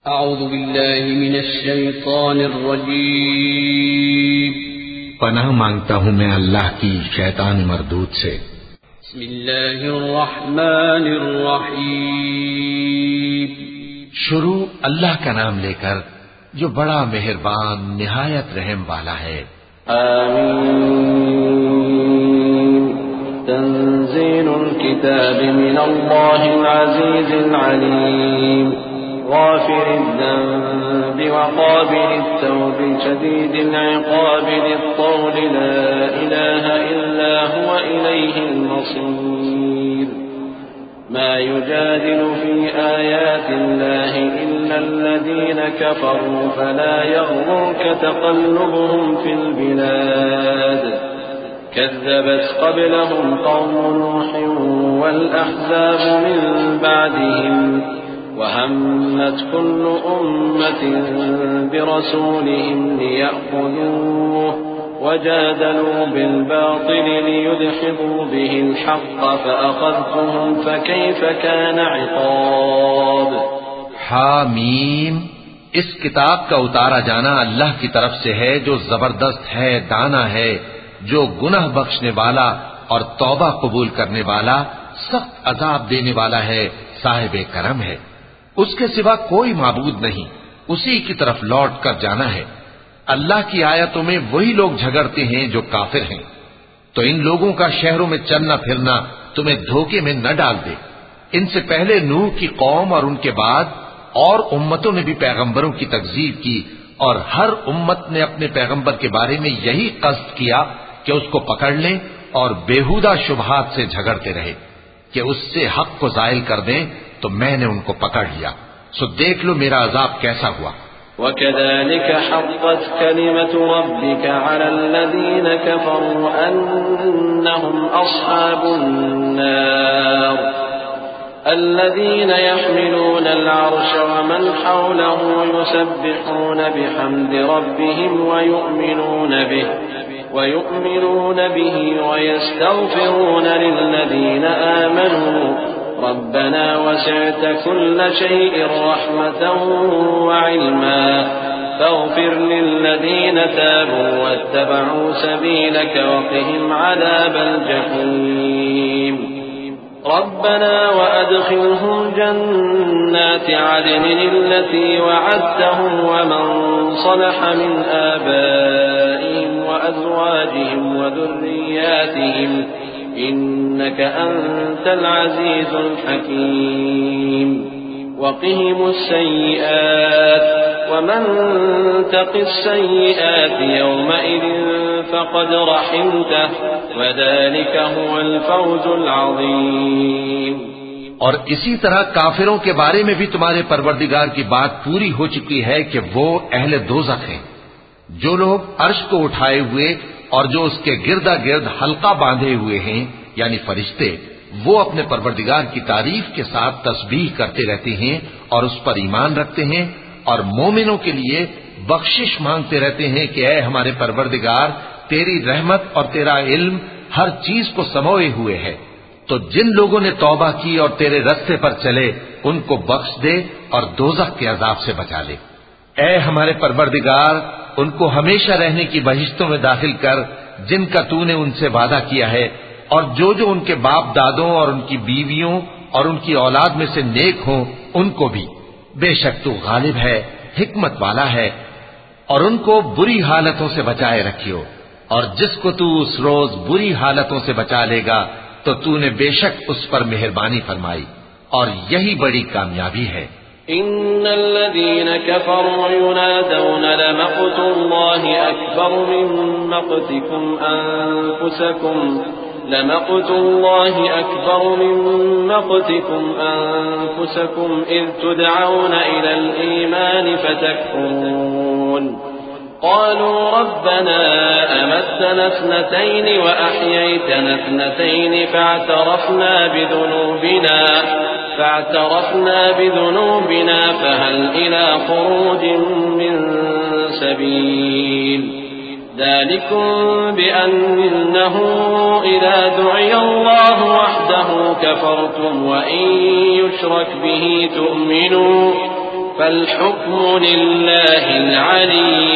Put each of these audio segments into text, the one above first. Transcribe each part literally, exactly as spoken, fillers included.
اعوذ باللہ من الشیطان الرجیم پناہ مانگتا ہوں میں اللہ کی شیطان مردود سے۔ بسم اللہ الرحمن الرحیم شروع اللہ کا نام لے کر جو بڑا مہربان نہایت رحم والا ہے۔ آمین تنزیل الكتاب من اللہ العزیز العلیم غافر الذنب وقابل التوب شديد العقاب ذي الطول لا إله إلا هو إليه المصير ما يجادل في آيات الله إلا الذين كفروا فلا يغرك تقلبهم في البلاد كذبت قبلهم قوم نوح والأحزاب من بعدهم وهمت كل أمة برسولهم ليأخذوه وجادلوا بالباطل ليدحضوا به الحق فأخذتهم فكيف كان عقاب۔ حامیم، اس کتاب کا اتارا جانا اللہ کی طرف سے ہے جو زبردست ہے، دانا ہے، جو گناہ بخشنے والا اور توبہ قبول کرنے والا، سخت عذاب دینے والا ہے، صاحب کرم ہے۔ اس کے سوا کوئی معبود نہیں، اسی کی طرف لوٹ کر جانا ہے۔ اللہ کی آیتوں میں وہی لوگ جھگڑتے ہیں جو کافر ہیں، تو ان لوگوں کا شہروں میں چلنا پھرنا تمہیں دھوکے میں نہ ڈال دے۔ ان سے پہلے نوح کی قوم اور ان کے بعد اور امتوں نے بھی پیغمبروں کی تکذیب کی، اور ہر امت نے اپنے پیغمبر کے بارے میں یہی قصد کیا کہ اس کو پکڑ لیں اور بیہودہ شبہات سے جھگڑتے رہے کہ اس سے حق کو زائل کر دیں، تو میں نے ان کو پکڑ لیا، سو دیکھ لو میرا عذاب کیسا ہوا۔ وَكَذَلِكَ حَقَّتْ كَلِمَةُ رَبِّكَ عَلَى الَّذِينَ كَفَرُوا أَنَّهُمْ أَصْحَابُ النَّارِ الَّذِينَ يَحْمِلُونَ الْعَرْشَ وَمَنْ حَوْلَهُ يُسَبِّحُونَ بِحَمْدِ رَبِّهِمْ وَيُؤْمِنُونَ بِهِ وَيُؤْمِنُونَ بِهِ وَيَسْتَغْفِرُونَ لِلَّذِينَ آمَنُوا ربنا وسعت كل شيء رحمة وعلما فاغفر للذين تابوا واتبعوا سبيلك وقهم عذاب الجحيم ربنا وأدخلهم جنات عدن التي وعدتهم ومن صلح من آبائهم وأزواجهم وذرياتهم إنك أنت العزيز الحكيم وقهم السيئات ومن تق السيئات يومئذ فقد رحمته وذلك هو الفوز العظيم۔ اور اسی طرح کافروں کے بارے میں بھی تمہارے پروردگار کی بات پوری ہو چکی ہے کہ وہ اہل دوزخ ہیں۔ جو لوگ عرش کو اٹھائے ہوئے اور جو اس کے گردا گرد حلقہ باندھے ہوئے ہیں یعنی فرشتے، وہ اپنے پروردگار کی تعریف کے ساتھ تسبیح کرتے رہتے ہیں اور اس پر ایمان رکھتے ہیں، اور مومنوں کے لیے بخشش مانگتے رہتے ہیں کہ اے ہمارے پروردگار، تیری رحمت اور تیرا علم ہر چیز کو سموئے ہوئے ہے، تو جن لوگوں نے توبہ کی اور تیرے رستے پر چلے ان کو بخش دے اور دوزخ کے عذاب سے بچا لے۔ اے ہمارے پروردگار، ان کو ہمیشہ رہنے کی بہشتوں میں داخل کر جن کا تو نے ان سے وعدہ کیا ہے، اور جو جو ان کے باپ دادوں اور ان کی بیویوں اور ان کی اولاد میں سے نیک ہوں ان کو بھی، بے شک تو غالب ہے، حکمت والا ہے۔ اور ان کو بری حالتوں سے بچائے رکھیو، اور جس کو تو اس روز بری حالتوں سے بچا لے گا تو تو نے بے شک اس پر مہربانی فرمائی، اور یہی بڑی کامیابی ہے۔ ان الذين كفروا ينادون لمقت الله اكبر من مقتكم انفسكم لمقت الله اكبر من مقتكم انفسكم اذ تدعون الى الايمان فتكفرون قالوا ربنا امتنا اثنتين واحييتنا اثنتين فاعترفنا بذنوبنا فاعترفنا بذنوبنا فهل إلى خروج من سبيل ذلكم بأنه إذا دعي الله وحده كفرتم وإن يشرك به تؤمنوا فالحكم لله العلي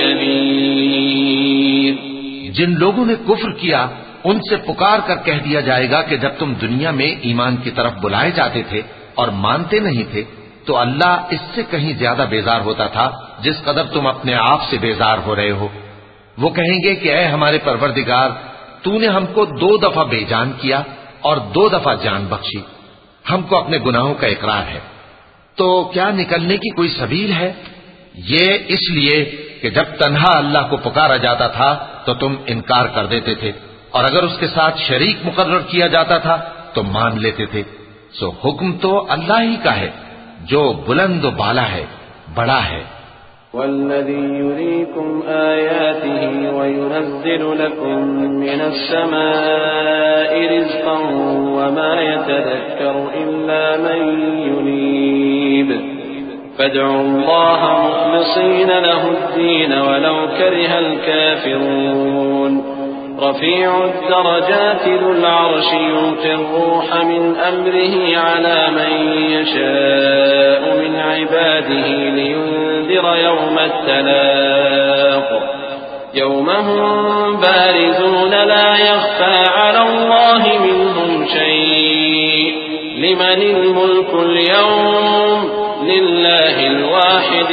الكبير۔ جن لوگوں نے کفر کیا ان سے پکار کر کہہ دیا جائے گا کہ جب تم دنیا میں ایمان کی طرف بلائے جاتے تھے اور مانتے نہیں تھے تو اللہ اس سے کہیں زیادہ بیزار ہوتا تھا جس قدر تم اپنے آپ سے بیزار ہو رہے ہو۔ وہ کہیں گے کہ اے ہمارے پروردگار، تو نے ہم کو دو دفعہ بے جان کیا اور دو دفعہ جان بخشی، ہم کو اپنے گناہوں کا اقرار ہے، تو کیا نکلنے کی کوئی سبیل ہے؟ یہ اس لیے کہ جب تنہا اللہ کو پکارا جاتا تھا تو تم انکار کر دیتے تھے، اور اگر اس کے ساتھ شریک مقرر کیا جاتا تھا تو مان لیتے تھے۔ سو حکم تو اللہ ہی کا ہے جو بلند و بالا ہے، بڑا ہے۔ والذي يريكم آياته وينزل لكم من السماء رزقا وما يتذكر إلا من ينيب فادعوا الله مخلصين له الدين ولو كره الكافرون رفيع الدرجات ذو العرش يلقي الروح من أمره على من يشاء من عباده لينذر يوم التلاق يوم هم بارزون لا يخفى على الله منهم شيء لمن الملك اليوم لله الواحد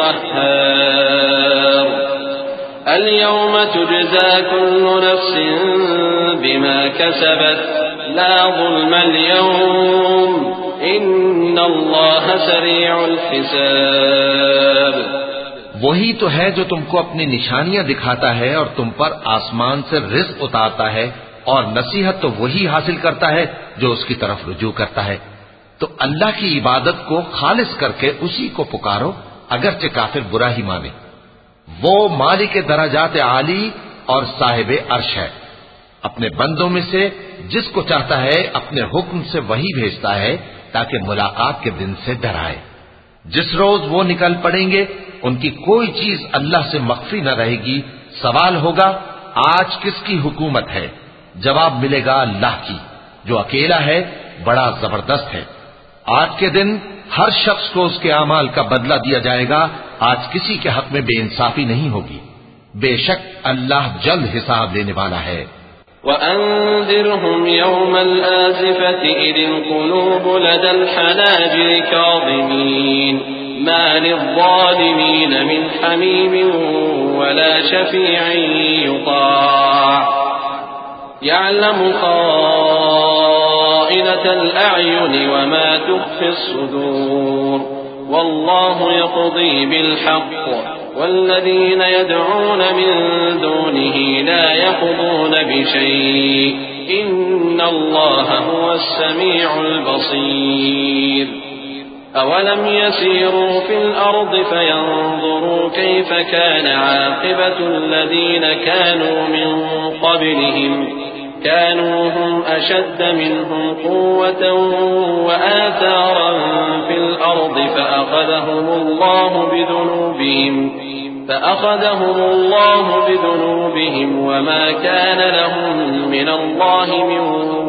القهار اليوم تجزى كل نفس بما كسبت لا ظلم اليوم ان اللہ سریع الحساب۔ وہی تو ہے جو تم کو اپنی نشانیاں دکھاتا ہے اور تم پر آسمان سے رزق اتارتا ہے، اور نصیحت تو وہی حاصل کرتا ہے جو اس کی طرف رجوع کرتا ہے۔ تو اللہ کی عبادت کو خالص کر کے اسی کو پکارو اگرچہ کافر برا ہی مانے۔ وہ مالک درجات عالی اور صاحب عرش ہے، اپنے بندوں میں سے جس کو چاہتا ہے اپنے حکم سے وہی بھیجتا ہے تاکہ ملاقات کے دن سے ڈرائے۔ جس روز وہ نکل پڑیں گے ان کی کوئی چیز اللہ سے مخفی نہ رہے گی۔ سوال ہوگا آج کس کی حکومت ہے؟ جواب ملے گا اللہ کی جو اکیلا ہے، بڑا زبردست ہے۔ آج کے دن ہر شخص کو اس کے اعمال کا بدلہ دیا جائے گا۔ آج کسی کے حق میں بے انصافی نہیں ہوگی، بے شک اللہ جلد حساب لینے والا ہے۔ وَأَنذِرْهُمْ يَوْمَ الْآزِفَةِ إِذِ الْقُلُوبُ لَدَى الْحَنَاجِرِ كَاظِمِينَ مَا لِلظَّالِمِينَ مِنْ حَمِيمٍ وَلَا شَفِيعٍ يُطَاعُ يَعْلَمُ خَائِنَةَ الْأَعْيُنِ وَمَا تُخْفِي الصُّدُورُ وَاللَّهُ يَقْضِي بِالْحَقِّ والذين يدعون من دونه لا يقضون بشيء إن الله هو السميع البصير أولم يسيروا في الأرض فينظروا كيف كان عاقبة الذين كانوا من قبلهم كانوا هم أشد منهم قوة وآثارا في الأرض فأخذهم الله بذنوبهم فأخذهم الله بذنوبهم وما كان لهم من الله من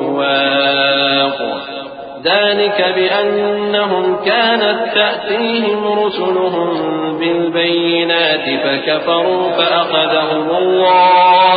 واق ذلك بأنهم كانت تأتيهم رسلهم بالبينات فكفروا فأخذهم الله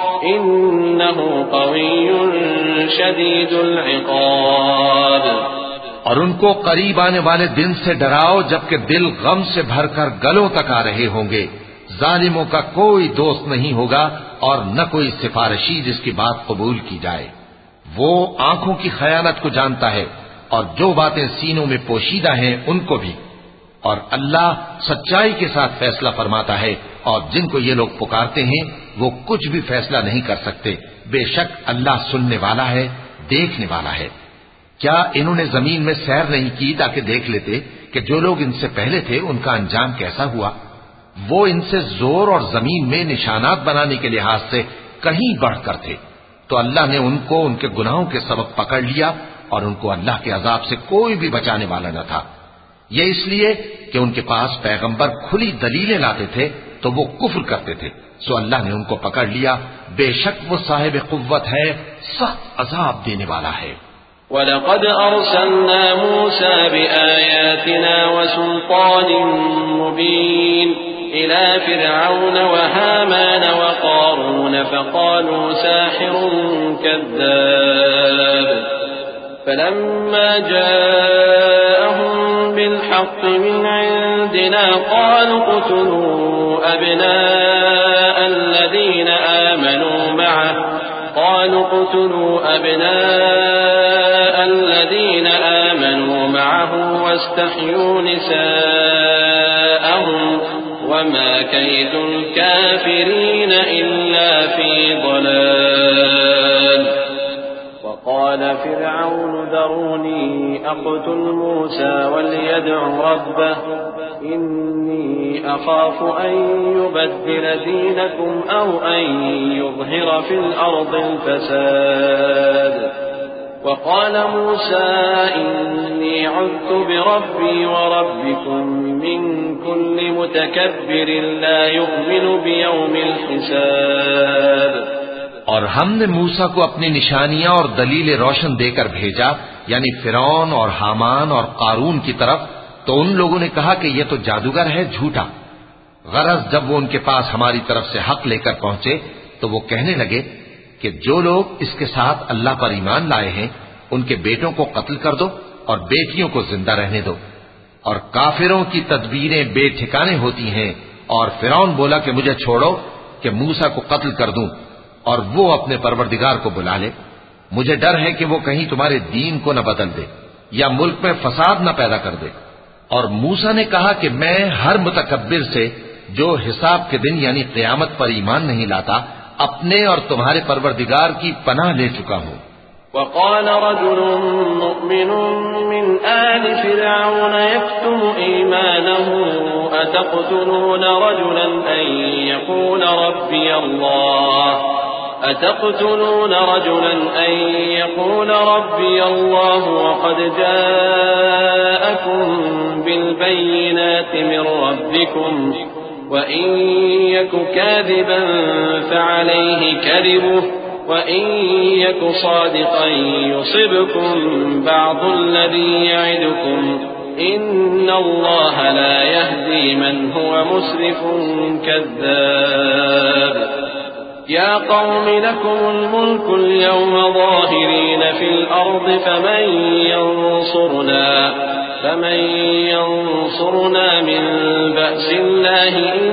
إنه قوي شديد العقاب۔ اور ان کو قریب آنے والے دن سے ڈراؤ جبکہ دل غم سے بھر کر گلوں تک آ رہے ہوں گے۔ ظالموں کا کوئی دوست نہیں ہوگا اور نہ کوئی سفارشی جس کی بات قبول کی جائے۔ وہ آنکھوں کی خیانت کو جانتا ہے اور جو باتیں سینوں میں پوشیدہ ہیں ان کو بھی، اور اللہ سچائی کے ساتھ فیصلہ فرماتا ہے، اور جن کو یہ لوگ پکارتے ہیں وہ کچھ بھی فیصلہ نہیں کر سکتے۔ بے شک اللہ سننے والا ہے، دیکھنے والا ہے۔ کیا انہوں نے زمین میں سیر نہیں کی تاکہ دیکھ لیتے کہ جو لوگ ان سے پہلے تھے ان کا انجام کیسا ہوا؟ وہ ان سے زور اور زمین میں نشانات بنانے کے لحاظ سے کہیں بڑھ کر تھے، تو اللہ نے ان کو ان کے گناہوں کے سبب پکڑ لیا اور ان کو اللہ کے عذاب سے کوئی بھی بچانے والا نہ تھا۔ یہ اس لیے کہ ان کے پاس پیغمبر کھلی دلیلیں لاتے تھے تو وہ کفر کرتے تھے، سو اللہ نے ان کو پکڑ لیا۔ بے شک وہ صاحب قوت ہے، سخت عذاب دینے والا ہے۔ وَلَقَدْ أَرْسَلْنَا مُوسَى بِآيَاتِنَا وَسُلْطَانٍ مُبِينٍ إِلَى فِرْعَوْنَ وَهَامَانَ وَقَارُونَ فَقَالُوا سَاحِرٌ كَذَّابٌ فَلَمَّا جَاءَهُم بِالْحَقِّ مِنْ عِندِنَا قَالُوا اقْتُلُوا أَبْنَاءَ الَّذِينَ آمَنُوا مَعَهُ قالوا اقتلوا أبناء الذين آمنوا معه واستحيوا نساءهم وما كيد الكافرين إلا في ضلال. وقال فرعون ذروني أقتل موسى وليدع ربه إني أخاف أن يبدل دينكم أو أن يظهر في الأرض الفساد. وقال موسى إني عذت بربي وربكم من كل متكبر لا يؤمن بيوم الحساب. اور ہم نے موسیٰ کو اپنی نشانیاں اور دلیل روشن دے کر بھیجا، یعنی فرعون اور حامان اور قارون کی طرف، تو ان لوگوں نے کہا کہ یہ تو جادوگر ہے، جھوٹا۔ غرض جب وہ ان کے پاس ہماری طرف سے حق لے کر پہنچے تو وہ کہنے لگے کہ جو لوگ اس کے ساتھ اللہ پر ایمان لائے ہیں ان کے بیٹوں کو قتل کر دو اور بیٹیوں کو زندہ رہنے دو۔ اور کافروں کی تدبیریں بے ٹھکانے ہوتی ہیں۔ اور فرعون بولا کہ مجھے چھوڑو کہ موسیٰ کو قتل کر دوں اور وہ اپنے پروردگار کو بلا لے۔ مجھے ڈر ہے کہ وہ کہیں تمہارے دین کو نہ بدل دے یا ملک میں فساد نہ پیدا کر دے۔ اور موسیٰ نے کہا کہ میں ہر متکبر سے جو حساب کے دن یعنی قیامت پر ایمان نہیں لاتا اپنے اور تمہارے پروردگار کی پناہ لے چکا ہوں۔ وقال رجل مؤمن من آل فرعون يكتم إيمانه أتقتلون رجلا أن يقول ربي الله أتقتلون رجلا أن يقول ربي الله وقد جاءكم بالبينات من ربكم وإن يك كاذبا فعليه كذبه وإن يك صادقا يصبكم بعض الذي يعدكم إن الله لا يهدي من هو مسرف كذاب. يا قوم لكم الملك اليوم ظاهرين في الأرض فمن ينصرنا فمن ينصرنا من بأس الله إن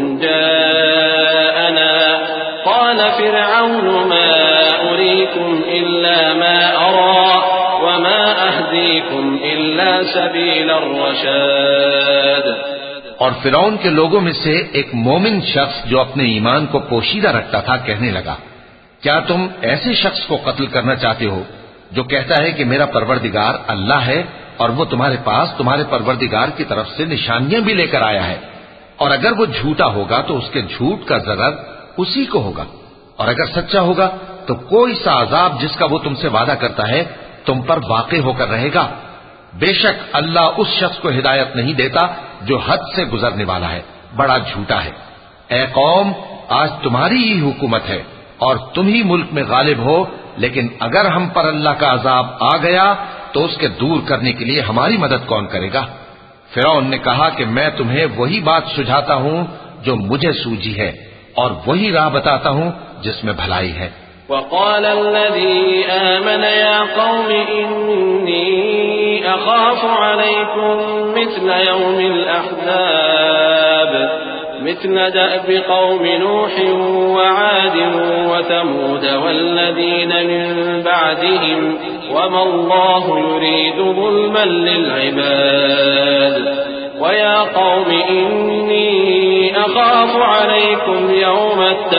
جاءنا. قال فرعون ما أريكم إلا ما أرى وما أهديكم إلا سبيل الرشاد. اور فرعون کے لوگوں میں سے ایک مومن شخص جو اپنے ایمان کو پوشیدہ رکھتا تھا کہنے لگا، کیا تم ایسے شخص کو قتل کرنا چاہتے ہو جو کہتا ہے کہ میرا پروردگار اللہ ہے اور وہ تمہارے پاس تمہارے پروردگار کی طرف سے نشانیاں بھی لے کر آیا ہے، اور اگر وہ جھوٹا ہوگا تو اس کے جھوٹ کا ضرر اسی کو ہوگا، اور اگر سچا ہوگا تو کوئی سا عذاب جس کا وہ تم سے وعدہ کرتا ہے تم پر واقع ہو کر رہے گا۔ بے شک اللہ اس شخص کو ہدایت نہیں دیتا جو حد سے گزرنے والا ہے، بڑا جھوٹا ہے۔ اے قوم، آج تمہاری ہی حکومت ہے اور تم ہی ملک میں غالب ہو، لیکن اگر ہم پر اللہ کا عذاب آ گیا تو اس کے دور کرنے کے لیے ہماری مدد کون کرے گا؟ فرعون نے کہا کہ میں تمہیں وہی بات سجھاتا ہوں جو مجھے سوجھی ہے اور وہی راہ بتاتا ہوں جس میں بھلائی ہے۔ وقال الذي آمن يا قوم إني أخاف عليكم مثل يوم الأحزاب مثل دأب قوم نوح وعاد وثمود والذين من بعدهم وما الله يريد ظلما للعباد. ويا قوم إني أخاف عليكم يوم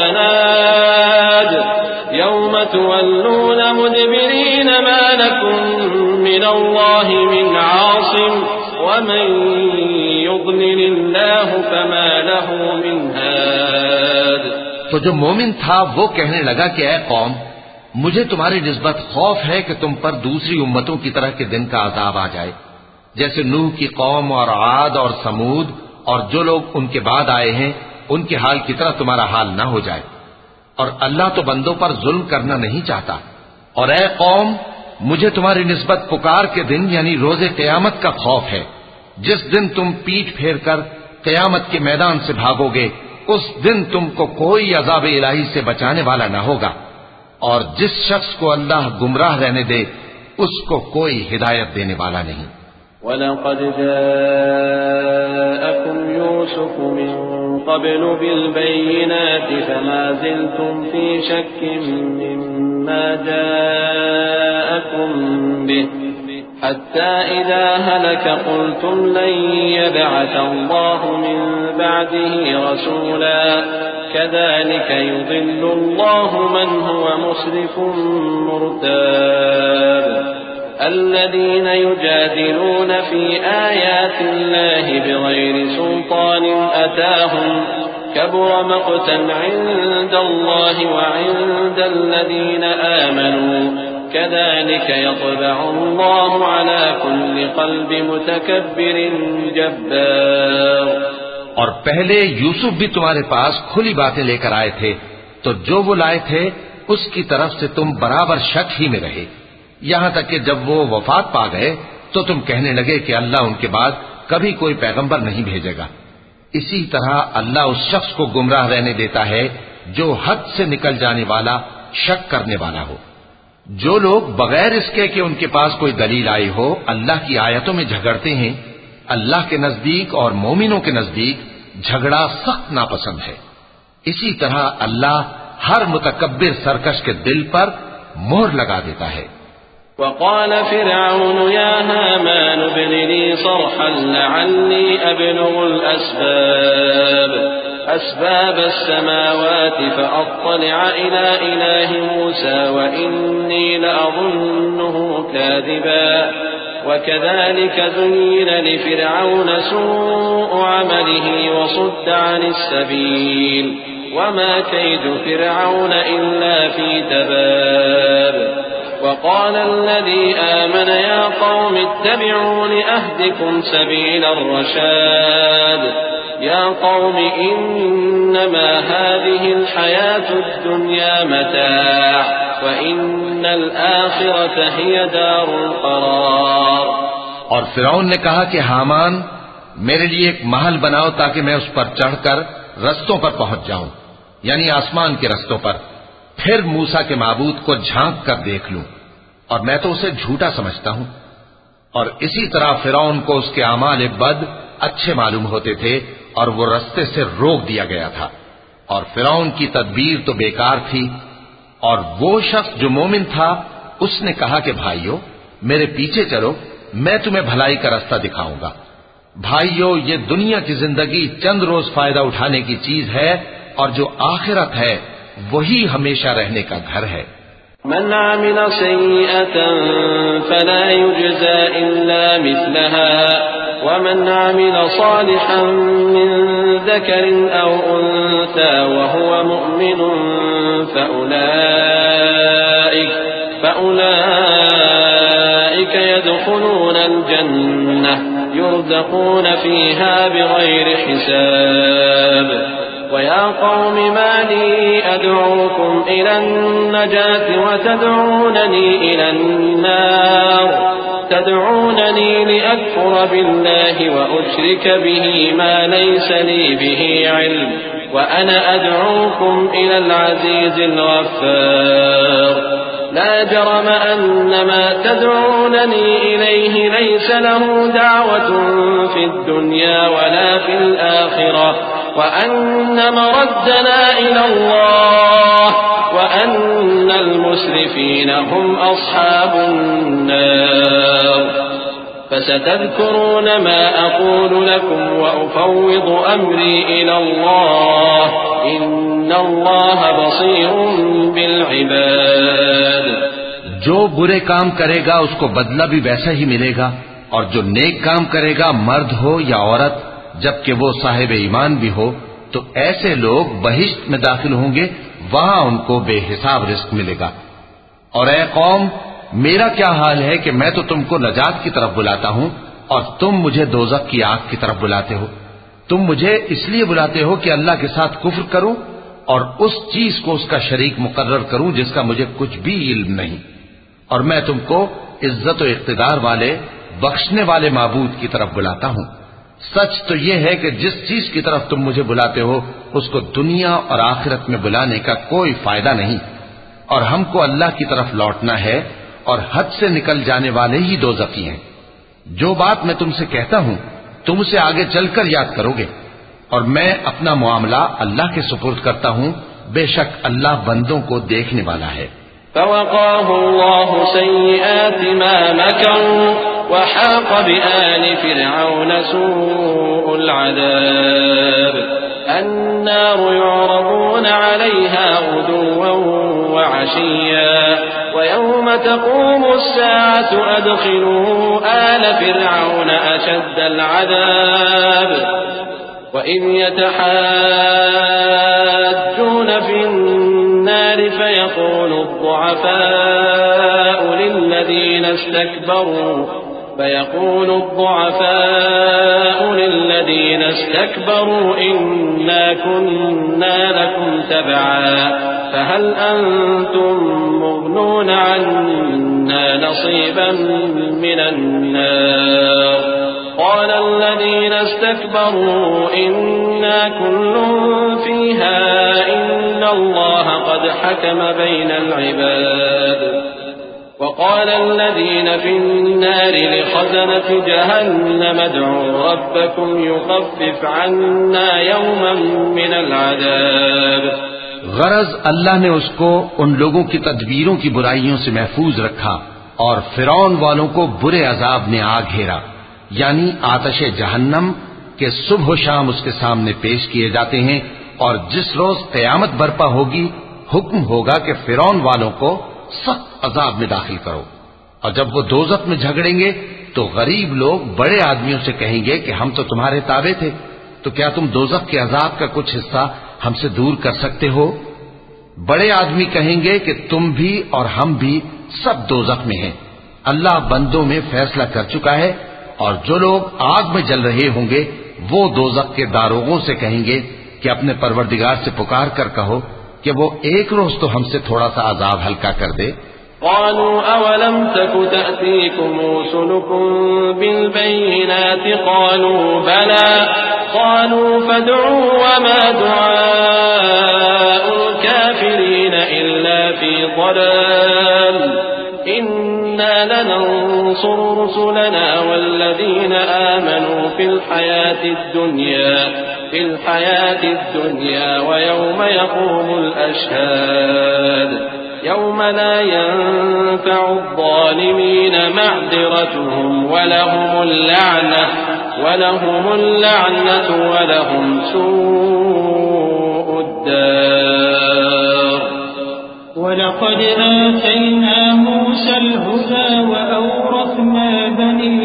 التناد يوم تولون مدبرين ما لكم من الله من عاصم ومن يضلل الله فما له من هاد. تو جو مومن تھا وہ کہنے لگا کہ اے قوم، مجھے تمہاری نسبت خوف ہے کہ تم پر دوسری امتوں کی طرح کے دن کا عذاب آ جائے، جیسے نوح کی قوم اور عاد اور سمود اور جو لوگ ان کے بعد آئے ہیں ان کے حال کی طرح تمہارا حال نہ ہو جائے۔ اور اللہ تو بندوں پر ظلم کرنا نہیں چاہتا۔ اور اے قوم، مجھے تمہاری نسبت پکار کے دن یعنی روز قیامت کا خوف ہے، جس دن تم پیٹ پھیر کر قیامت کے میدان سے بھاگو گے، اس دن تم کو کوئی عذاب الہی سے بچانے والا نہ ہوگا، اور جس شخص کو اللہ گمراہ رہنے دے اس کو کوئی ہدایت دینے والا نہیں۔ وَلَقَدْ جَاءَكُمْ يُوسُفُ مِنْ قَبْلُ بِالْبَيِّنَاتِ فَمَا زِلْتُمْ فِي شَكٍّ مِّمَّا جَاءَكُمْ بِهِ حَتَّى إِذَا هَلَكَ قُلْتُمْ لَنْ يَبْعَثَ اللَّهُ مِنْ بَعْدِهِ رَسُولًا كَذَلِكَ يُضِلُّ اللَّهُ مَنْ هُوَ مُسْرِفٌ مُرْتَابٌ الذين يجادلون في آيات الله بغير سلطان أتاهم كبر مقتا عند الله وعند الذين آمنوا كذلك يطبع الله على كل قلب متكبر جبار۔ اور پہلے یوسف بھی تمہارے پاس کھلی باتیں لے کر آئے تھے، تو جو وہ لائے تھے اس کی طرف سے تم برابر شک ہی میں رہے، یہاں تک کہ جب وہ وفات پا گئے تو تم کہنے لگے کہ اللہ ان کے بعد کبھی کوئی پیغمبر نہیں بھیجے گا۔ اسی طرح اللہ اس شخص کو گمراہ رہنے دیتا ہے جو حد سے نکل جانے والا، شک کرنے والا ہو۔ جو لوگ بغیر اس کے کہ ان کے پاس کوئی دلیل آئی ہو اللہ کی آیتوں میں جھگڑتے ہیں، اللہ کے نزدیک اور مومنوں کے نزدیک جھگڑا سخت ناپسند ہے۔ اسی طرح اللہ ہر متکبر سرکش کے دل پر مہر لگا دیتا ہے۔ وقال فرعون يا هامان ابن لي صرحا لعلي أبلغ الأسباب أسباب السماوات فأطلع إلى إله موسى وإني لأظنه كاذبا وكذلك زين لفرعون سوء عمله وصد عن السبيل وما كيد فرعون إلا في تباب وقال الذي آمن يا قوم اتبعون أهدكم سبيل الرشاد يا قوم إنما هذه الحياة الدنيا متاع وإن الآخرة هي دار القرار۔ اور فرعون نے کہا کہ حامان میرے لیے ایک محل بناؤ تاکہ میں اس پر چڑھ کر رستوں پر پہنچ جاؤں، یعنی آسمان کے رستوں پر، پھر موسیٰ کے معبود کو جھانک کر دیکھ لوں، اور میں تو اسے جھوٹا سمجھتا ہوں۔ اور اسی طرح فرعون کو اس کے اعمال بد اچھے معلوم ہوتے تھے اور وہ رستے سے روک دیا گیا تھا، اور فرعون کی تدبیر تو بیکار تھی۔ اور وہ شخص جو مومن تھا اس نے کہا کہ بھائیو میرے پیچھے چلو، میں تمہیں بھلائی کا رستہ دکھاؤں گا۔ بھائیو یہ دنیا کی زندگی چند روز فائدہ اٹھانے کی چیز ہے، اور جو آخرت ہے وہی ہمیشہ رہنے کا گھر ہے۔ من عمل سيئة فلا يجزى إلا مثلها ومن عمل صالحا من ذكر أو أنثى وهو مؤمن فأولئك, فأولئك يدخلون الجنة يرزقون فيها بغير حساب ويا قوم ما لي أدعوكم إلى النجاة وتدعونني إلى النار تدعونني لأكفر بالله وأشرك به ما ليس لي به علم وأنا أدعوكم إلى العزيز الغفار لا جرم أن ما تدعونني إليه ليس له دعوة في الدنيا ولا في الآخرة وأن مردنا إلى الله وأن المسرفين هم أصحاب النار فستذكرون ما أقول لكم وأفوض أمري إلى الله إن الله بصير بالعباد۔ جو برے کام کرے گا اس کو بدلہ بھی ویسا ہی ملے گا، اور جو نیک کام کرے گا مرد ہو یا عورت جبکہ وہ صاحب ایمان بھی ہو تو ایسے لوگ بہشت میں داخل ہوں گے، وہاں ان کو بے حساب رزق ملے گا۔ اور اے قوم میرا کیا حال ہے کہ میں تو تم کو نجات کی طرف بلاتا ہوں اور تم مجھے دوزخ کی آگ کی طرف بلاتے ہو۔ تم مجھے اس لیے بلاتے ہو کہ اللہ کے ساتھ کفر کروں اور اس چیز کو اس کا شریک مقرر کروں جس کا مجھے کچھ بھی علم نہیں، اور میں تم کو عزت و اقتدار والے بخشنے والے معبود کی طرف بلاتا ہوں۔ سچ تو یہ ہے کہ جس چیز کی طرف تم مجھے بلاتے ہو اس کو دنیا اور آخرت میں بلانے کا کوئی فائدہ نہیں، اور ہم کو اللہ کی طرف لوٹنا ہے، اور حد سے نکل جانے والے ہی دوزخی ہیں۔ جو بات میں تم سے کہتا ہوں تم اسے آگے چل کر یاد کرو گے، اور میں اپنا معاملہ اللہ کے سپرد کرتا ہوں، بے شک اللہ بندوں کو دیکھنے والا ہے۔ فوقاه الله سيئات ما مكروا وحاق بآل فرعون سوء العذاب النار يعرضون عليها غدوا وعشيا ويوم تقوم الساعة أدخلوا آل فرعون أشد العذاب وإذ يتحاجون في النار فيقول الضعفاء للذين استكبروا فيقول الضعفاء للذين استكبروا إنا كنا لكم تبعا فهل أنتم مغنون عنا نصيبا من النار قال الذين استكبروا إنا كل فيها إن الله قد حكم بين العباد وقال الذين في النار لخزنة جهنم ادعوا ربكم يخفف عنا يوما من العذاب۔ غرض اللہ نے اس کو ان لوگوں کی تدبیروں کی برائیوں سے محفوظ رکھا اور فرعون والوں کو برے عذاب نے آ گھیرا، یعنی آتش جہنم کے صبح و شام اس کے سامنے پیش کیے جاتے ہیں، اور جس روز قیامت برپا ہوگی حکم ہوگا کہ فرعون والوں کو سخت عذاب میں داخل کرو۔ اور جب وہ دوزخ میں جھگڑیں گے تو غریب لوگ بڑے آدمیوں سے کہیں گے کہ ہم تو تمہارے تابع تھے، تو کیا تم دوزخ کے عذاب کا کچھ حصہ ہم سے دور کر سکتے ہو؟ بڑے آدمی کہیں گے کہ تم بھی اور ہم بھی سب دوزخ میں ہیں، اللہ بندوں میں فیصلہ کر چکا ہے۔ اور جو لوگ آگ میں جل رہے ہوں گے وہ دوزخ کے داروغوں سے کہیں گے کہ اپنے پروردگار سے پکار کر کہو کہ وہ ایک روز تو ہم سے تھوڑا سا عذاب ہلکا کر دے۔ قالوا أولم تك تأتيكم رسلكم بالبينات قالوا بلى قالوا فادعوا وما دعاء الكافرين إلا في ضلال إنا لننصر رسلنا والذين آمنوا في الحياة الدنيا في الحياة الدنيا ويوم يقوم الأشهاد يوم لا ينفع الظالمين معذرتهم ولهم اللعنة ولهم اللعنة ولهم سوء الدار۔ ولقد آتينا موسى الهدى وأورثنا بني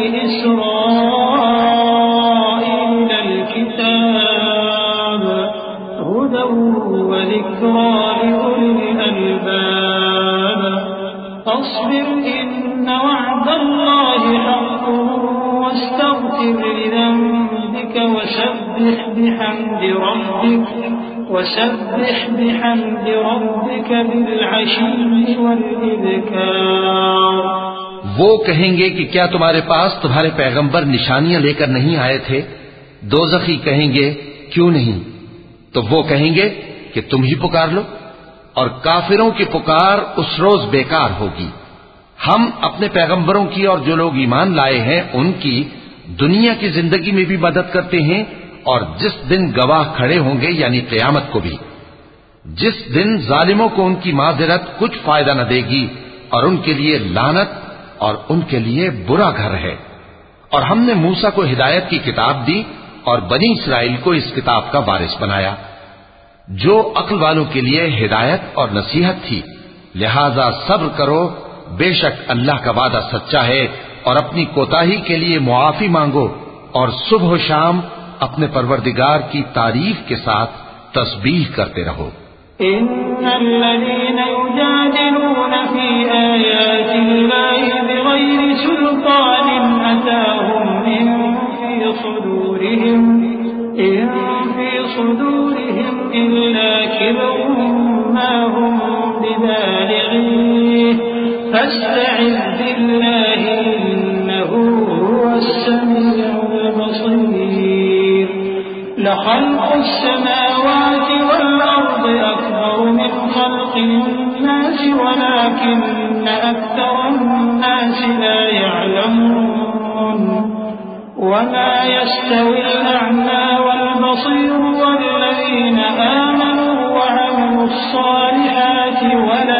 إسرائيل الكتاب هدى وذكرى لأولي الألباب فاصبر إن وعد الله حق واستغفر لذنبك وسبح بحمد ربك وسبح بحمد ربك بالعشي والإبكار۔ وہ کہیں گے کہ کیا تمہارے پاس تمہارے پیغمبر نشانیاں لے کر نہیں آئے تھے؟ دوزخی کہیں گے کیوں نہیں؟ تو وہ کہیں گے کہ تم ہی پکار لو، اور کافروں کی پکار اس روز بیکار ہوگی۔ ہم اپنے پیغمبروں کی اور جو لوگ ایمان لائے ہیں ان کی دنیا کی زندگی میں بھی مدد کرتے ہیں، اور جس دن گواہ کھڑے ہوں گے یعنی قیامت کو بھی، جس دن ظالموں کو ان کی معذرت کچھ فائدہ نہ دے گی، اور ان کے لیے لعنت اور ان کے لیے برا گھر ہے۔ اور ہم نے موسیٰ کو ہدایت کی کتاب دی اور بنی اسرائیل کو اس کتاب کا وارث بنایا، جو عقل والوں کے لیے ہدایت اور نصیحت تھی۔ لہذا صبر کرو، بے شک اللہ کا وعدہ سچا ہے، اور اپنی کوتاہی کے لیے معافی مانگو، اور صبح و شام اپنے پروردگار کی تعریف کے ساتھ تسبیح کرتے رہو۔ إن الذين يجادلون في آيات الله بغير سلطان أتاهم إن في صدورهم إن في صدورهم إلا كبر ما هم ببالغيه فاستعذ بالله إنه هو السميع البصير لخلق السماوات والأرض أكبر من خلق الناس ولكن أكثر الناس لا يعلمون وما يستوي الأعمى والبصير والذين آمنوا وعملوا الصالحات ولا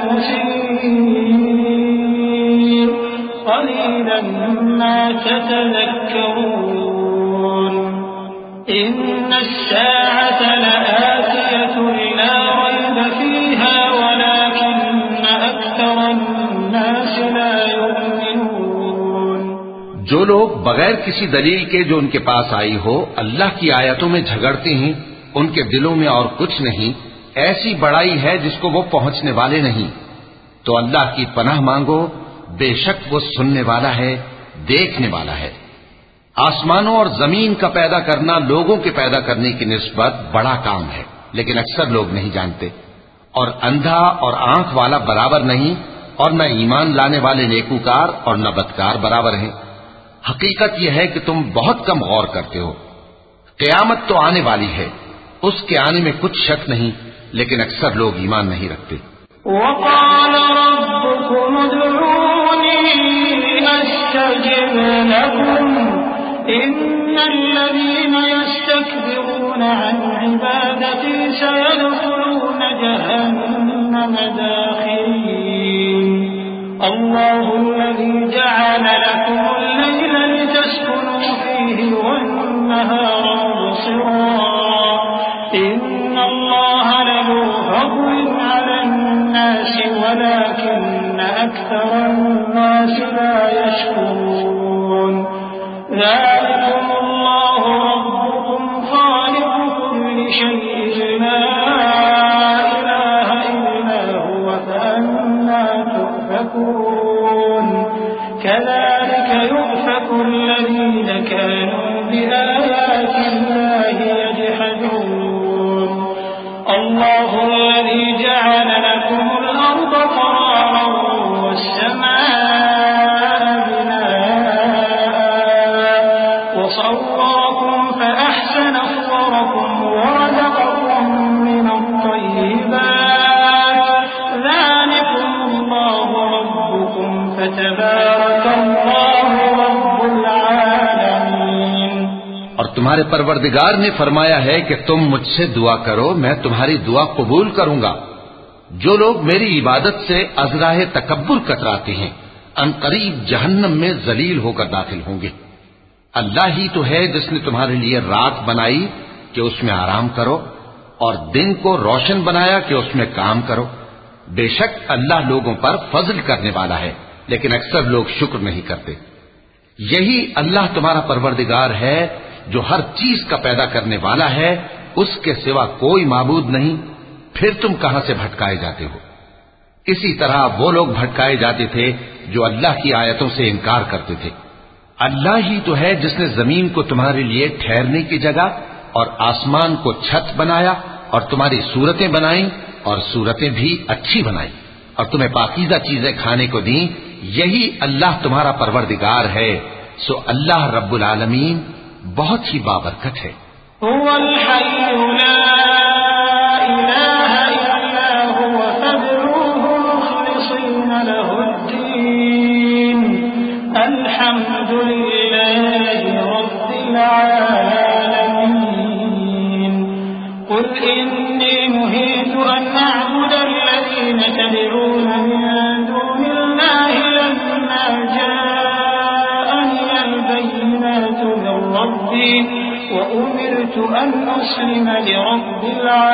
المسيء قليلا ما تتذكرون إن الساعة لآتية لا ريب فيها ولكن أكثر الناس لا يؤمنون جو لوگ بغیر کسی دلیل کے جو ان کے پاس آئی ہو اللہ کی آیتوں میں جھگڑتے ہیں ان کے دلوں میں اور کچھ نہیں ایسی بڑائی ہے جس کو وہ پہنچنے والے نہیں تو اللہ کی پناہ مانگو بے شک وہ سننے والا ہے دیکھنے والا ہے آسمانوں اور زمین کا پیدا کرنا لوگوں کے پیدا کرنے کی نسبت بڑا کام ہے لیکن اکثر لوگ نہیں جانتے اور اندھا اور آنکھ والا برابر نہیں اور نہ ایمان لانے والے نیکوکار اور نہ بدکار برابر ہیں حقیقت یہ ہے کہ تم بہت کم غور کرتے ہو قیامت تو آنے والی ہے اس کے آنے میں کچھ شک نہیں لیکن اکثر لوگ ایمان نہیں رکھتے وقال ربكم ادعوني أستجب لكم إن الذين يستكبرون عن عبادتي سيدخلون جهنم داخرين الله الذي جعل لكم الليل لتسكنوا فيه والنهار مبصرا إن الله له فضل على الناس ولكن أكثر الناس لا يشكرون ذلكم الله ربكم خالق كل شيء لا إله إلا هو فأنا تؤفكون كذلك يؤفك الذين كانوا بآيات الله يجحدون الله الذي جعل لكم الأرض قرارا والسماء بناء وصوركم فأحسن صوركم ورزقكم من الطيبات ذلكم الله ربكم فتبارك الله رب العالمين اور تمہارے پروردگار نے فرمایا ہے کہ تم مجھ سے دعا کرو میں تمہاری دعا قبول کروں گا جو لوگ میری عبادت سے ازراہ تکبر کتراتے ہیں ان قریب جہنم میں ذلیل ہو کر داخل ہوں گے اللہ ہی تو ہے جس نے تمہارے لیے رات بنائی کہ اس میں آرام کرو اور دن کو روشن بنایا کہ اس میں کام کرو بے شک اللہ لوگوں پر فضل کرنے والا ہے لیکن اکثر لوگ شکر نہیں کرتے یہی اللہ تمہارا پروردگار ہے جو ہر چیز کا پیدا کرنے والا ہے اس کے سوا کوئی معبود نہیں پھر تم کہاں سے بھٹکائے جاتے ہو اسی طرح وہ لوگ بھٹکائے جاتے تھے جو اللہ کی آیتوں سے انکار کرتے تھے اللہ ہی تو ہے جس نے زمین کو تمہارے لیے ٹھہرنے کی جگہ اور آسمان کو چھت بنایا اور تمہاری صورتیں بنائیں اور صورتیں بھی اچھی بنائیں اور تمہیں پاکیزہ چیزیں کھانے کو دیں یہی اللہ تمہارا پروردگار ہے سو اللہ رب العالمین بہت ہی بابرکت ہے هو الحي لا إله إلا هو فادعوه مخلصين له الدين الحمد لله رب العالمين قل إني نهيت أن أعبد الذين تدعون من دون الله لما جاءني البينات من ربي وأمرت أن أسلم لرب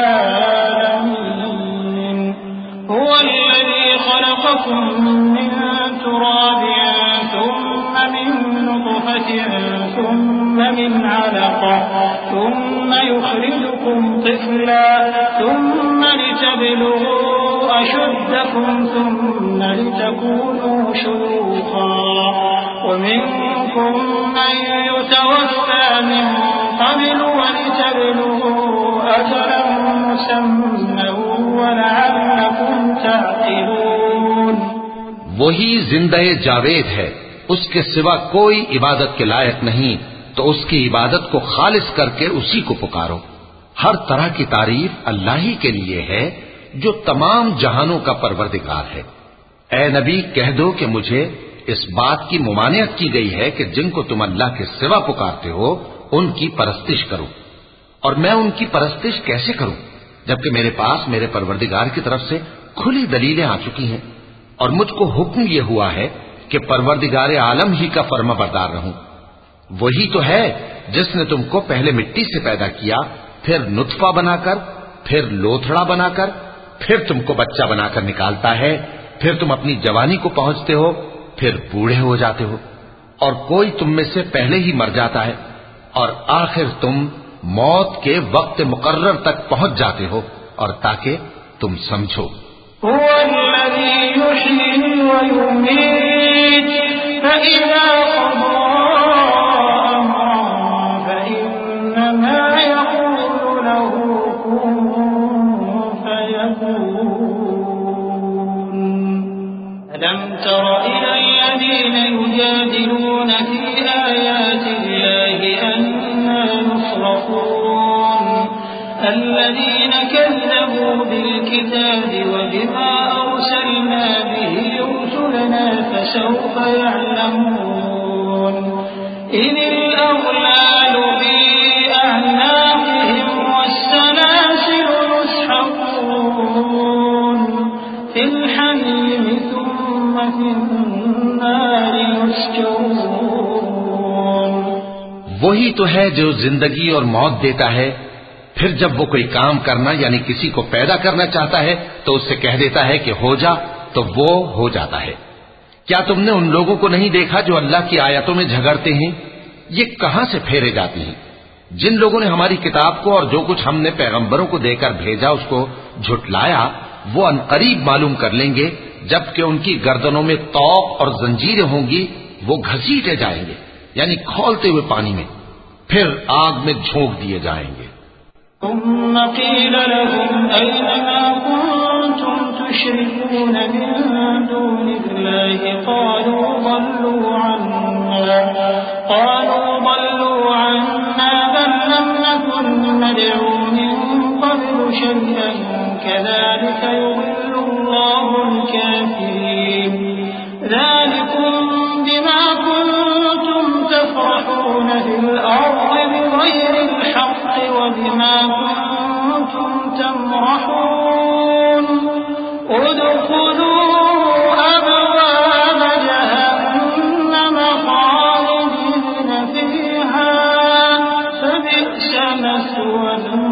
العالمين هو الذي خلقكم من تراب ثم من نطفة ثم من علقة ثم يخرجكم طفلا ثم لتبلغوا أشدكم ثم لتكونوا شيوخا ومنكم من يتوفى من قبل ولتبلغوا أجلا مسمى ولعلكم تعقلون وہی زندہ جاوید ہے، اس کے سوا کوئی عبادت کے لائق نہیں، تو اس کی عبادت کو خالص کر کے اسی کو پکارو۔ ہر طرح کی تعریف اللہ ہی کے لیے ہے جو تمام جہانوں کا پروردگار ہے۔ اے نبی کہہ دو کہ مجھے اس بات کی ممانعت کی گئی ہے کہ جن کو تم اللہ کے سوا پکارتے ہو ان کی پرستش کرو، اور میں ان کی پرستش کیسے کروں جبکہ میرے پاس میرے پروردگار کی طرف سے کھلی دلیلیں آ چکی ہیں، اور مجھ کو حکم یہ ہوا ہے کہ پروردگار عالم ہی کا فرما بردار رہوں۔ وہی تو ہے جس نے تم کو پہلے مٹی سے پیدا کیا، پھر نطفہ بنا کر، پھر لوتھڑا بنا کر، پھر تم کو بچہ بنا کر نکالتا ہے، پھر تم اپنی جوانی کو پہنچتے ہو، پھر بوڑھے ہو جاتے ہو، اور کوئی تم میں سے پہلے ہی مر جاتا ہے، اور آخر تم موت کے وقت مقرر تک پہنچ جاتے ہو، اور تاکہ تم سمجھو۔ هو الذي يحيي ويميت فإذا قضى أمرا فإنما يقول له كن فيكون ألم تر إلى الذين يجادلون في آيات الله أنى يصرفون الذين كذبوا بالكتاب وبما أرسلنا به رسلنا فسوف يعلمون إن الأغلال في أعناقهم والسلاسل يسحبون في الحميم ثم في النار يسجرون۔ وہی تو ہے جو زندگی اور موت دیتا ہے، پھر جب وہ کوئی کام کرنا یعنی کسی کو پیدا کرنا چاہتا ہے تو اس سے کہہ دیتا ہے کہ ہو جا، تو وہ ہو جاتا ہے۔ کیا تم نے ان لوگوں کو نہیں دیکھا جو اللہ کی آیتوں میں جھگڑتے ہیں؟ یہ کہاں سے پھیرے جاتی ہیں؟ جن لوگوں نے ہماری کتاب کو اور جو کچھ ہم نے پیغمبروں کو دے کر بھیجا اس کو جھٹلایا، وہ عنقریب معلوم کر لیں گے جبکہ ان کی گردنوں میں طوق اور زنجیریں ہوں گی، وہ گھسیٹے جائیں گے یعنی کھولتے ہوئے پانی میں، پھر آگ میں جھونک دیے جائیں گے۔ ثم قيل لهم أين ما كنتم تشركون من دون الله قالوا ضلوا عنا قالوا ضلوا عنا بل لم نكن ندعو من قبل شيئا كذلك يضل الله الكافرين ذلكم بما كنتم تفرحون في الأرض بغير الحق وبما كنتم تمرحون ادخلوا أبواب جهنم خالدين فيها فبئس مثوى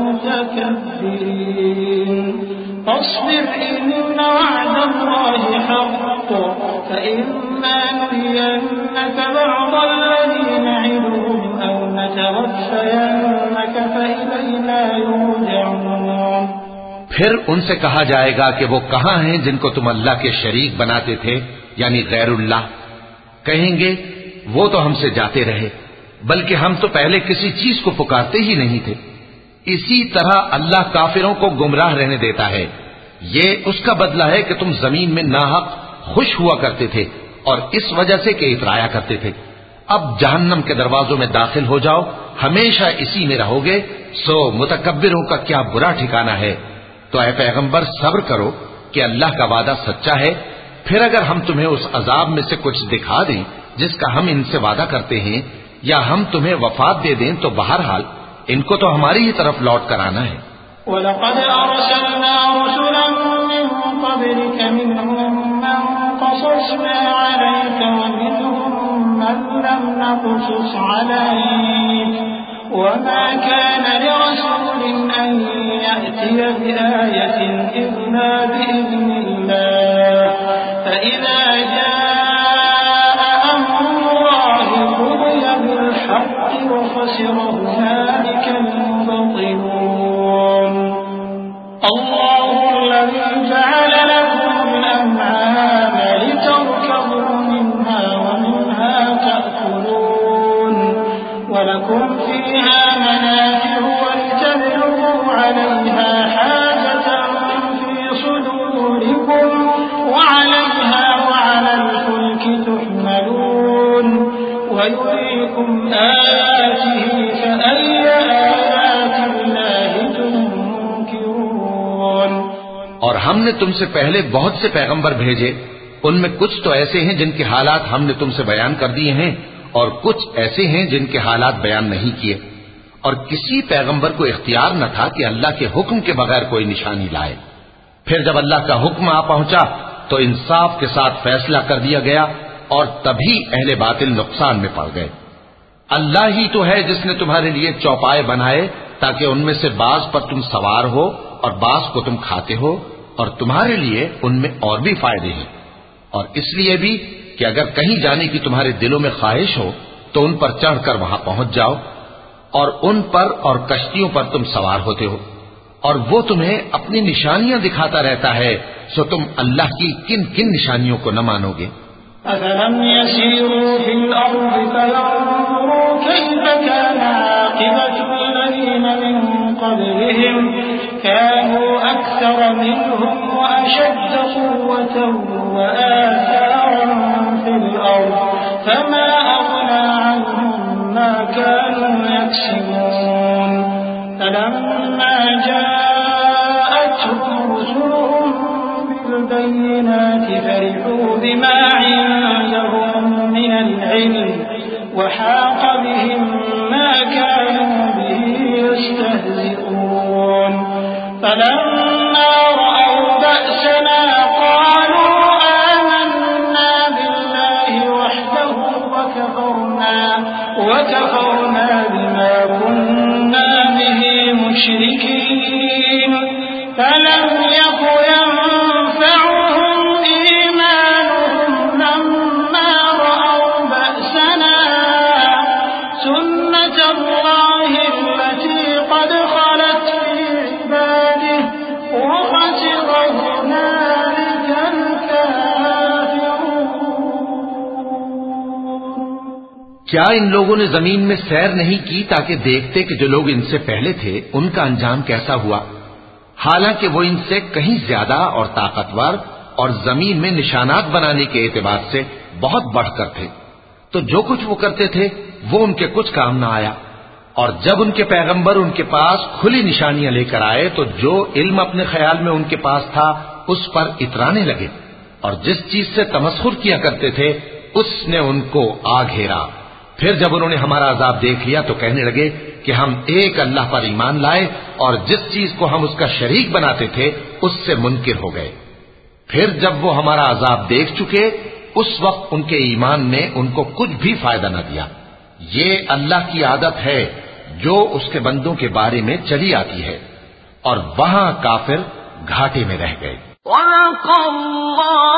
المتكبرين فاصبر إن وعد الله حق فإما نرينك بعض الذي نعدهم أو نتوفينك فإلينا يرجعون۔ پھر ان سے کہا جائے گا کہ وہ کہاں ہیں جن کو تم اللہ کے شریک بناتے تھے یعنی غیر اللہ؟ کہیں گے وہ تو ہم سے جاتے رہے، بلکہ ہم تو پہلے کسی چیز کو پکارتے ہی نہیں تھے۔ اسی طرح اللہ کافروں کو گمراہ رہنے دیتا ہے، یہ اس کا بدلہ ہے کہ تم زمین میں ناحق خوش ہوا کرتے تھے اور اس وجہ سے کہ اترایا کرتے تھے۔ اب جہنم کے دروازوں میں داخل ہو جاؤ، ہمیشہ اسی میں رہو گے، سو متکبروں کا کیا برا ٹھکانہ ہے۔ تو اے پیغمبر صبر کرو کہ اللہ کا وعدہ سچا ہے، پھر اگر ہم تمہیں اس عذاب میں سے کچھ دکھا دیں جس کا ہم ان سے وعدہ کرتے ہیں، یا ہم تمہیں وفات دے دیں، تو بہرحال ان کو تو ہماری ہی طرف لوٹ کر آنا ہے۔ وَلَقَدْ أَرْسَلْنَا رُسُلًا مِّن قَبْلِكَ مِنْهُم مَّن قَصَصْنَا عَلَيْكَ وَمِنْهُم مَّن لَّمْ نَقْصُصْ عَلَيْكَ وَمَا كَانَ لِرَسُولٍ أَن يَأْتِيَ بِآيَةٍ إِلَّا بِإِذْنِ اللَّهِ فَإِذَا جَاءَ أَمْرُ اللَّهِ قُضِيَ بِالْحَقِّ وَخَسِرَ هُنَالِكَ الْمُبْطِلُونَ الله الذي جعل لكم الأنعام لتركبوا منها ومنها تأكلون ولكم فيها منافع ولتبلغوا عليها حاجة في صدوركم وعليها وعلى نے تم سے پہلے بہت سے پیغمبر بھیجے، ان میں کچھ تو ایسے ہیں جن کے حالات ہم نے تم سے بیان کر دیے ہیں، اور کچھ ایسے ہیں جن کے حالات بیان نہیں کیے، اور کسی پیغمبر کو اختیار نہ تھا کہ اللہ کے حکم کے بغیر کوئی نشانی لائے۔ پھر جب اللہ کا حکم آ پہنچا تو انصاف کے ساتھ فیصلہ کر دیا گیا، اور تبھی اہل باطل نقصان میں پڑ گئے۔ اللہ ہی تو ہے جس نے تمہارے لیے چوپائے بنائے تاکہ ان میں سے بعض پر تم سوار ہو اور بعض کو تم کھاتے ہو، اور تمہارے لیے ان میں اور بھی فائدے ہیں، اور اس لیے بھی کہ اگر کہیں جانے کی تمہارے دلوں میں خواہش ہو تو ان پر چڑھ کر وہاں پہنچ جاؤ، اور ان پر اور کشتیوں پر تم سوار ہوتے ہو، اور وہ تمہیں اپنی نشانیاں دکھاتا رہتا ہے، سو تم اللہ کی کن کن نشانیوں کو نہ مانو گے؟ أَفَلَمْ يَسِيرُوا فِي الْأَرْضِ فَيَنظُرُوا كَيْفَ كَانَ عَاقِبَةُ الَّذِينَ مِن قَبْلِهِمْ كَانُوا أَكْثَرَ مِنْهُمْ وَأَشَدَّ قُوَّةً وَآثَارًا فِي الْأَرْضِ فَمَا أَغْنَى عَنْهُمْ مَا كَانُوا يَكْسِبُونَ فَلَمَّا جَاءَتْهُمْ رُسُلُهُم بِالْبَيِّنَاتِ فَرِحُوا بِمَا عِندَهُم مِّنَ الْعِلْمِ وَحَاقَ بِهِم مَّا كَانُوا بِهِ يَسْتَهْزِئُونَ فَلَمَّا رَأَوْا بَأْسَنَا قَالُوا آمَنَّا بِاللَّهِ وَحْدَهُ وَكَفَرْنَا وَكَفَرْنَا بِمَا كُنَّا بِهِ مُشْرِكِينَ فَلَمْ يَكُ يَنفَعُهُمْ إِيمَانُهُمْ لَمَّا رَأَوْا بَأْسَنَا سُنَّتَ اللَّهِ الَّتِي قَدْ خَلَتْ فِي عِبَادِهِ وَخَسِرَ هُنَالِكَ الْكَافِرُونَ۔ کیا ان لوگوں نے زمین میں سیر نہیں کی تاکہ دیکھتے کہ جو لوگ ان سے پہلے تھے ان کا انجام کیسا ہوا، حالانکہ وہ ان سے کہیں زیادہ اور طاقتور اور زمین میں نشانات بنانے کے اعتبار سے بہت بڑھ کر تھے، تو جو کچھ وہ کرتے تھے وہ ان کے کچھ کام نہ آیا، اور جب ان کے پیغمبر ان کے پاس کھلی نشانیاں لے کر آئے تو جو علم اپنے خیال میں ان کے پاس تھا اس پر اترانے لگے، اور جس چیز سے تمسخر کیا کرتے تھے اس نے ان کو آ گھیرا۔ پھر جب انہوں نے ہمارا عذاب دیکھ لیا تو کہنے لگے کہ ہم ایک اللہ پر ایمان لائے اور جس چیز کو ہم اس کا شریک بناتے تھے اس سے منکر ہو گئے۔ پھر جب وہ ہمارا عذاب دیکھ چکے اس وقت ان کے ایمان نے ان کو کچھ بھی فائدہ نہ دیا۔ یہ اللہ کی عادت ہے جو اس کے بندوں کے بارے میں چلی آتی ہے، اور وہاں کافر گھاٹے میں رہ گئے۔ وَلَقَ اللَّهُ